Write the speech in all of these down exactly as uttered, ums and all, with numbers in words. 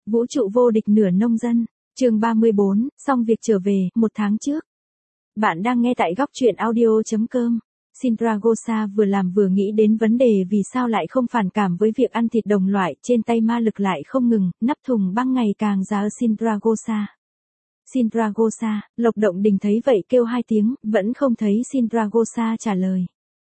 Vũ trụ vô địch nửa nông dân, chương ba mươi bốn, xong việc trở về, một tháng trước. Bạn đang nghe tại góc truyện audio.com. Sindragosa vừa làm vừa nghĩ đến vấn đề vì sao lại không phản cảm với việc ăn thịt đồng loại, trên tay ma lực lại không ngừng, nắp thùng băng ngày càng già ở Sindragosa. Sindragosa, Lộc Động Đình thấy vậy kêu hai tiếng, vẫn không thấy Sindragosa trả lời.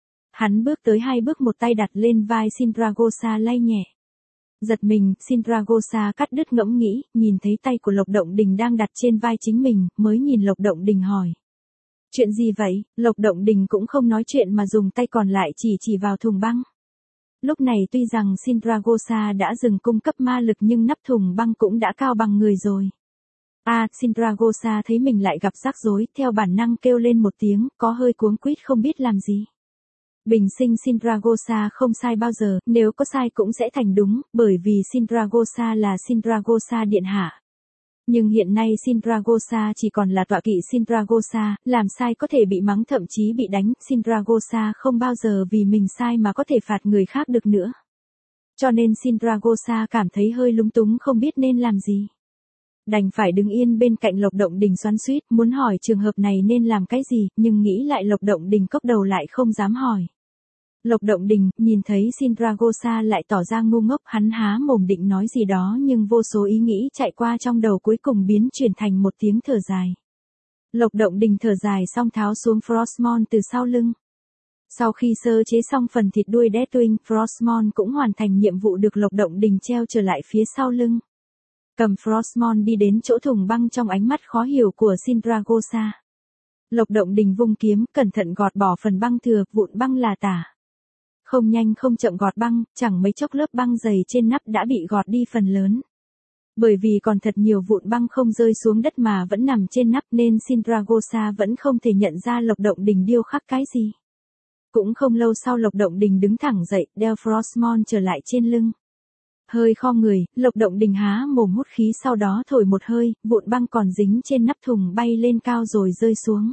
Hắn bước tới hai bước, một tay đặt lên vai Sindragosa lay nhẹ. Giật mình, Sindragosa cắt đứt ngẫm nghĩ, nhìn thấy tay của Lộc Động Đình đang đặt trên vai chính mình, mới nhìn Lộc Động Đình hỏi. Chuyện gì vậy? Lộc Động Đình cũng không nói chuyện mà dùng tay còn lại chỉ chỉ vào thùng băng. Lúc này tuy rằng Sindragosa đã dừng cung cấp ma lực nhưng nắp thùng băng cũng đã cao bằng người rồi. À, Sindragosa thấy mình lại gặp rắc rối, theo bản năng kêu lên một tiếng, có hơi cuống quýt không biết làm gì. Bình sinh Sindragosa không sai bao giờ, nếu có sai cũng sẽ thành đúng, bởi vì Sindragosa là Sindragosa điện hạ. Nhưng hiện nay Sindragosa chỉ còn là tọa kỵ Sindragosa, làm sai có thể bị mắng thậm chí bị đánh, Sindragosa không bao giờ vì mình sai mà có thể phạt người khác được nữa. Cho nên Sindragosa cảm thấy hơi lúng túng không biết nên làm gì. Đành phải đứng yên bên cạnh Lộc Động Đình xoắn xuýt, muốn hỏi trường hợp này nên làm cái gì, nhưng nghĩ lại Lộc Động Đình cốc đầu lại không dám hỏi. Lộc Động Đình, nhìn thấy Sindragosa lại tỏ ra ngu ngốc, hắn há mồm định nói gì đó nhưng vô số ý nghĩ chạy qua trong đầu cuối cùng biến chuyển thành một tiếng thở dài. Lộc Động Đình thở dài xong tháo xuống Frostmourne từ sau lưng. Sau khi sơ chế xong phần thịt đuôi Deathwing, Frostmourne cũng hoàn thành nhiệm vụ được Lộc Động Đình treo trở lại phía sau lưng. Cầm Frostmourne đi đến chỗ thùng băng trong ánh mắt khó hiểu của Sindragosa. Lộc Động Đình vung kiếm, cẩn thận gọt bỏ phần băng thừa, vụn băng là tả. Không nhanh không chậm gọt băng, chẳng mấy chốc lớp băng dày trên nắp đã bị gọt đi phần lớn. Bởi vì còn thật nhiều vụn băng không rơi xuống đất mà vẫn nằm trên nắp nên Sindragosa vẫn không thể nhận ra Lộc Động Đình điêu khắc cái gì. Cũng không lâu sau Lộc Động Đình đứng thẳng dậy, đeo Frostmourne trở lại trên lưng. Hơi khom người, Lộc Động Đình há mồm hút khí sau đó thổi một hơi, vụn băng còn dính trên nắp thùng bay lên cao rồi rơi xuống.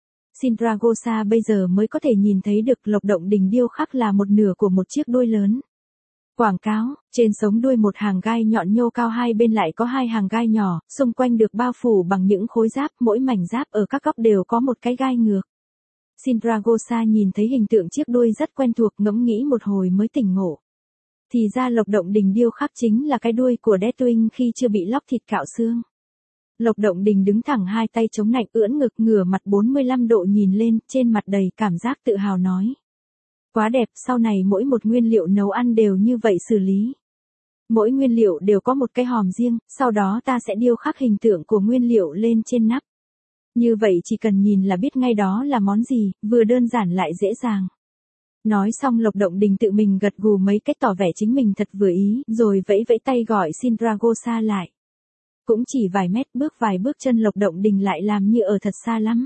Sindragosa bây giờ mới có thể nhìn thấy được Lộc Động Đình điêu khắc là một nửa của một chiếc đuôi lớn. Quảng cáo, trên sống đuôi một hàng gai nhọn nhô cao, hai bên lại có hai hàng gai nhỏ, xung quanh được bao phủ bằng những khối giáp, mỗi mảnh giáp ở các góc đều có một cái gai ngược. Sindragosa nhìn thấy hình tượng chiếc đuôi rất quen thuộc, ngẫm nghĩ một hồi mới tỉnh ngộ. Thì ra Lộc Động Đình điêu khắc chính là cái đuôi của Deathwing khi chưa bị lóc thịt cạo xương. Lộc Động Đình đứng thẳng hai tay chống nạnh ưỡn ngực ngửa mặt bốn mươi lăm độ nhìn lên, trên mặt đầy cảm giác tự hào nói. Quá đẹp, sau này mỗi một nguyên liệu nấu ăn đều như vậy xử lý. Mỗi nguyên liệu đều có một cái hòm riêng, sau đó ta sẽ điêu khắc hình tượng của nguyên liệu lên trên nắp. Như vậy chỉ cần nhìn là biết ngay đó là món gì, vừa đơn giản lại dễ dàng. Nói xong Lộc Động Đình tự mình gật gù mấy cách tỏ vẻ chính mình thật vừa ý, rồi vẫy vẫy tay gọi Sindragosa lại. Cũng chỉ vài mét, bước vài bước chân Lộc Động Đình lại làm như ở thật xa lắm.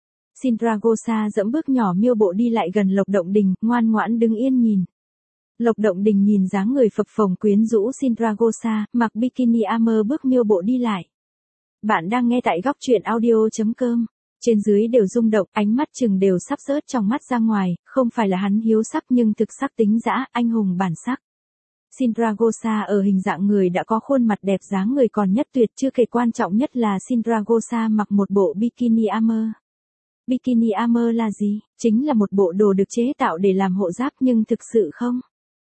Sindragosa dẫm bước nhỏ miêu bộ đi lại gần Lộc Động Đình, ngoan ngoãn đứng yên nhìn. Lộc Động Đình nhìn dáng người phập phồng quyến rũ Sindragosa, mặc bikini armor bước miêu bộ đi lại. Bạn đang nghe tại góc truyện audio.com. Trên dưới đều rung động, ánh mắt chừng đều sắp rớt trong mắt ra ngoài, không phải là hắn hiếu sắc nhưng thực sắc tính dã, anh hùng bản sắc. Sindragosa ở hình dạng người đã có khuôn mặt đẹp, dáng người còn nhất tuyệt, chưa kể quan trọng nhất là Sindragosa mặc một bộ bikini armor. Bikini armor là gì? Chính là một bộ đồ được chế tạo để làm hộ giáp nhưng thực sự không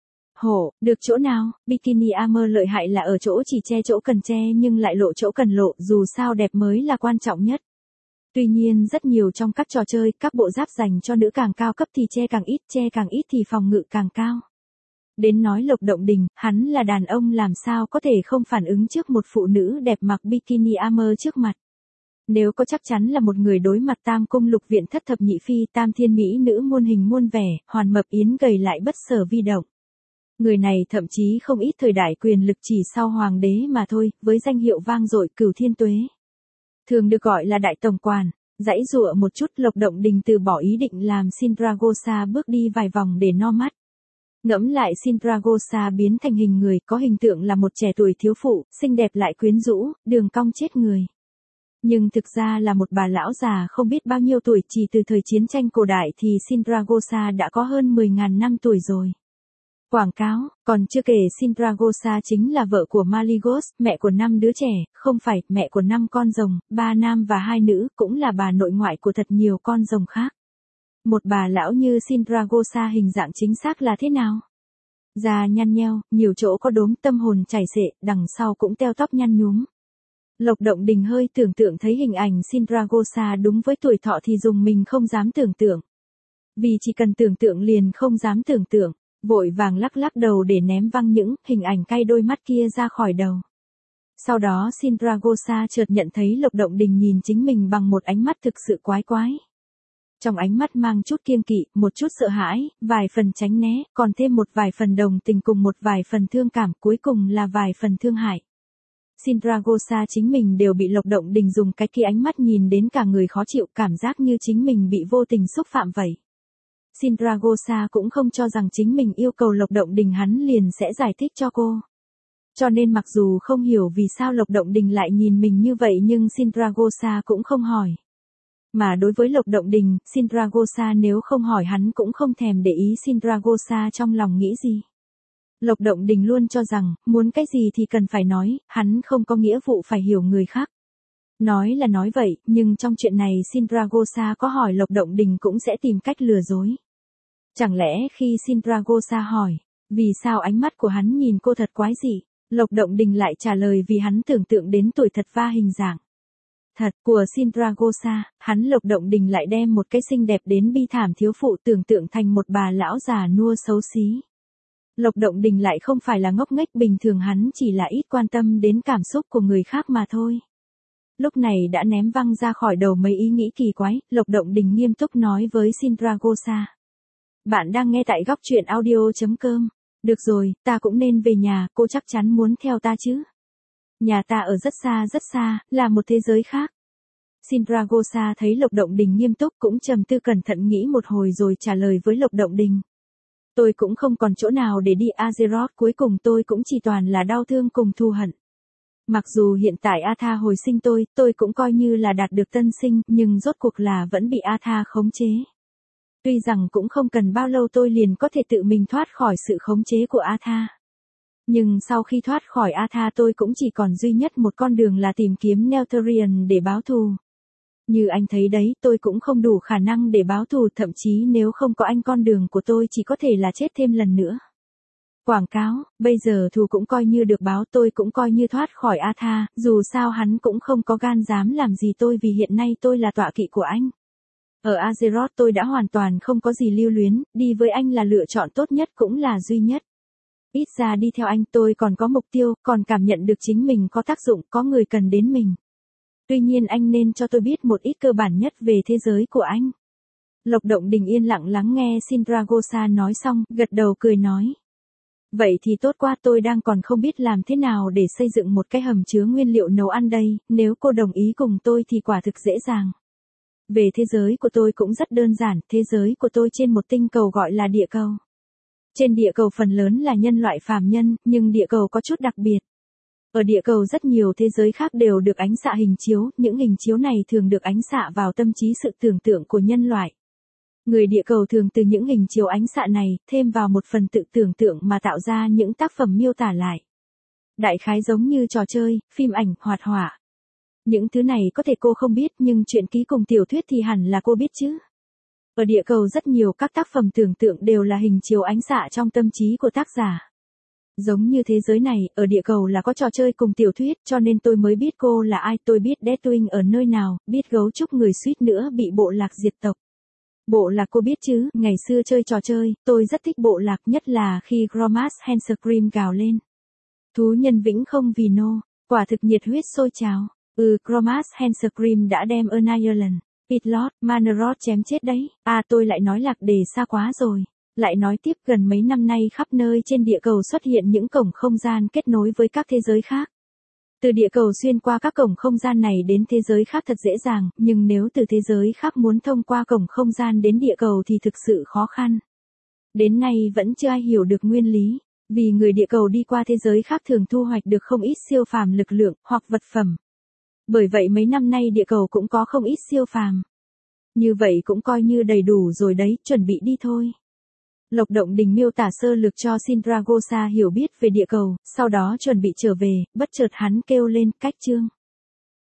hộ được chỗ nào. Bikini armor lợi hại là ở chỗ chỉ che chỗ cần che nhưng lại lộ chỗ cần lộ, dù sao đẹp mới là quan trọng nhất. Tuy nhiên rất nhiều trong các trò chơi, các bộ giáp dành cho nữ càng cao cấp thì che càng ít, che càng ít thì phòng ngự càng cao. Đến nói Lộc Động Đình, hắn là đàn ông làm sao có thể không phản ứng trước một phụ nữ đẹp mặc bikini armor trước mặt. Nếu có chắc chắn là một người đối mặt tam cung lục viện thất thập nhị phi, tam thiên mỹ nữ muôn hình muôn vẻ, hoàn mập yến gầy lại bất sở vi động. Người này thậm chí không ít thời đại quyền lực chỉ sau hoàng đế mà thôi, với danh hiệu vang dội Cửu Thiên Tuế. Thường được gọi là đại tổng quản. Dãy dụa một chút, Lộc Động Đình từ bỏ ý định làm Sindragosa bước đi vài vòng để no mắt. Ngẫm lại Sindragosa biến thành hình người, có hình tượng là một trẻ tuổi thiếu phụ, xinh đẹp lại quyến rũ, đường cong chết người. Nhưng thực ra là một bà lão già không biết bao nhiêu tuổi, chỉ từ thời chiến tranh cổ đại thì Sindragosa đã có hơn mười nghìn năm tuổi rồi. Quảng cáo, còn chưa kể Sindragosa chính là vợ của Malygos, mẹ của năm đứa trẻ, không phải, mẹ của năm con rồng, ba nam và hai nữ, cũng là bà nội ngoại của thật nhiều con rồng khác. Một bà lão như Sindragosa hình dạng chính xác là thế nào? Da nhăn nheo, nhiều chỗ có đốm, tâm hồn chảy xệ, đằng sau cũng teo tóc nhăn nhúm. Lộc Động Đình hơi tưởng tượng thấy hình ảnh Sindragosa đúng với tuổi thọ thì dùng mình không dám tưởng tượng. Vì chỉ cần tưởng tượng liền không dám tưởng tượng, vội vàng lắc lắc đầu để ném văng những hình ảnh cay đôi mắt kia ra khỏi đầu. Sau đó Sindragosa chợt nhận thấy Lộc Động Đình nhìn chính mình bằng một ánh mắt thực sự quái quái. Trong ánh mắt mang chút kiêng kỵ, một chút sợ hãi, vài phần tránh né, còn thêm một vài phần đồng tình cùng một vài phần thương cảm, cuối cùng là vài phần thương hại. Sindragosa chính mình đều bị Lộc Động Đình dùng cái kia ánh mắt nhìn đến cả người khó chịu, cảm giác như chính mình bị vô tình xúc phạm vậy. Sindragosa cũng không cho rằng chính mình yêu cầu Lộc Động Đình hắn liền sẽ giải thích cho cô. Cho nên mặc dù không hiểu vì sao Lộc Động Đình lại nhìn mình như vậy nhưng Sindragosa cũng không hỏi. Mà đối với Lộc Động Đình, Sindragosa nếu không hỏi hắn cũng không thèm để ý Sindragosa trong lòng nghĩ gì. Lộc Động Đình luôn cho rằng, muốn cái gì thì cần phải nói, hắn không có nghĩa vụ phải hiểu người khác. Nói là nói vậy, nhưng trong chuyện này Sindragosa có hỏi Lộc Động Đình cũng sẽ tìm cách lừa dối. Chẳng lẽ khi Sindragosa hỏi, vì sao ánh mắt của hắn nhìn cô thật quái dị, Lộc Động Đình lại trả lời vì hắn tưởng tượng đến tuổi thật va hình dạng. Thật, của Sindragosa, hắn Lộc Động Đình lại đem một cái xinh đẹp đến bi thảm thiếu phụ tưởng tượng thành một bà lão già nua xấu xí. Lộc Động Đình lại không phải là ngốc nghếch bình thường, hắn chỉ là ít quan tâm đến cảm xúc của người khác mà thôi. Lúc này đã ném văng ra khỏi đầu mấy ý nghĩ kỳ quái, Lộc Động Đình nghiêm túc nói với Sindragosa. Bạn đang nghe tại góc truyện audio chấm com. Được rồi, ta cũng nên về nhà, cô chắc chắn muốn theo ta chứ. Nhà ta ở rất xa rất xa, là một thế giới khác. Sindragosa thấy Lộc Động Đình nghiêm túc cũng trầm tư cẩn thận nghĩ một hồi rồi trả lời với Lộc Động Đình. Tôi cũng không còn chỗ nào để đi Azeroth, cuối cùng tôi cũng chỉ toàn là đau thương cùng thù hận. Mặc dù hiện tại Atha hồi sinh tôi, tôi cũng coi như là đạt được tân sinh, nhưng rốt cuộc là vẫn bị Atha khống chế. Tuy rằng cũng không cần bao lâu tôi liền có thể tự mình thoát khỏi sự khống chế của Atha. Nhưng sau khi thoát khỏi Atha tôi cũng chỉ còn duy nhất một con đường là tìm kiếm Neltharion để báo thù. Như anh thấy đấy, tôi cũng không đủ khả năng để báo thù, thậm chí nếu không có anh con đường của tôi chỉ có thể là chết thêm lần nữa. Quảng cáo, bây giờ thù cũng coi như được báo, tôi cũng coi như thoát khỏi Atha, dù sao hắn cũng không có gan dám làm gì tôi vì hiện nay tôi là tọa kỵ của anh. Ở Azeroth tôi đã hoàn toàn không có gì lưu luyến, đi với anh là lựa chọn tốt nhất cũng là duy nhất. Ít ra đi theo anh tôi còn có mục tiêu, còn cảm nhận được chính mình có tác dụng, có người cần đến mình. Tuy nhiên anh nên cho tôi biết một ít cơ bản nhất về thế giới của anh. Lộc Động Đình yên lặng lắng nghe Sindragosa nói xong, gật đầu cười nói. Vậy thì tốt quá, tôi đang còn không biết làm thế nào để xây dựng một cái hầm chứa nguyên liệu nấu ăn đây, nếu cô đồng ý cùng tôi thì quả thực dễ dàng. Về thế giới của tôi cũng rất đơn giản, thế giới của tôi trên một tinh cầu gọi là địa cầu. Trên địa cầu phần lớn là nhân loại phàm nhân, nhưng địa cầu có chút đặc biệt. Ở địa cầu rất nhiều thế giới khác đều được ánh xạ hình chiếu, những hình chiếu này thường được ánh xạ vào tâm trí sự tưởng tượng của nhân loại. Người địa cầu thường từ những hình chiếu ánh xạ này, thêm vào một phần tự tưởng tượng mà tạo ra những tác phẩm miêu tả lại. Đại khái giống như trò chơi, phim ảnh, hoạt họa. Những thứ này có thể cô không biết nhưng truyện ký cùng tiểu thuyết thì hẳn là cô biết chứ. Ở địa cầu rất nhiều các tác phẩm tưởng tượng đều là hình chiếu ánh xạ trong tâm trí của tác giả. Giống như thế giới này, ở địa cầu là có trò chơi cùng tiểu thuyết, cho nên tôi mới biết cô là ai, tôi biết Deathwing ở nơi nào, biết gấu trúc người suýt nữa bị bộ lạc diệt tộc. Bộ lạc cô biết chứ, ngày xưa chơi trò chơi, tôi rất thích bộ lạc, nhất là khi Gromas Handscream gào lên. Thú nhân vĩnh không vì nô, quả thực nhiệt huyết sôi trào. Ừ, Gromas Handscream đã đem ơn Ireland, Pitlot, Manoroth chém chết đấy. À tôi lại nói lạc đề xa quá rồi. Lại nói tiếp, gần mấy năm nay khắp nơi trên địa cầu xuất hiện những cổng không gian kết nối với các thế giới khác. Từ địa cầu xuyên qua các cổng không gian này đến thế giới khác thật dễ dàng, nhưng nếu từ thế giới khác muốn thông qua cổng không gian đến địa cầu thì thực sự khó khăn. Đến nay vẫn chưa ai hiểu được nguyên lý, vì người địa cầu đi qua thế giới khác thường thu hoạch được không ít siêu phàm lực lượng hoặc vật phẩm. Bởi vậy mấy năm nay địa cầu cũng có không ít siêu phàm. Như vậy cũng coi như đầy đủ rồi đấy, chuẩn bị đi thôi. Lộc Động Đình miêu tả sơ lược cho Sindragosa hiểu biết về địa cầu, sau đó chuẩn bị trở về, bất chợt hắn kêu lên, cách chương.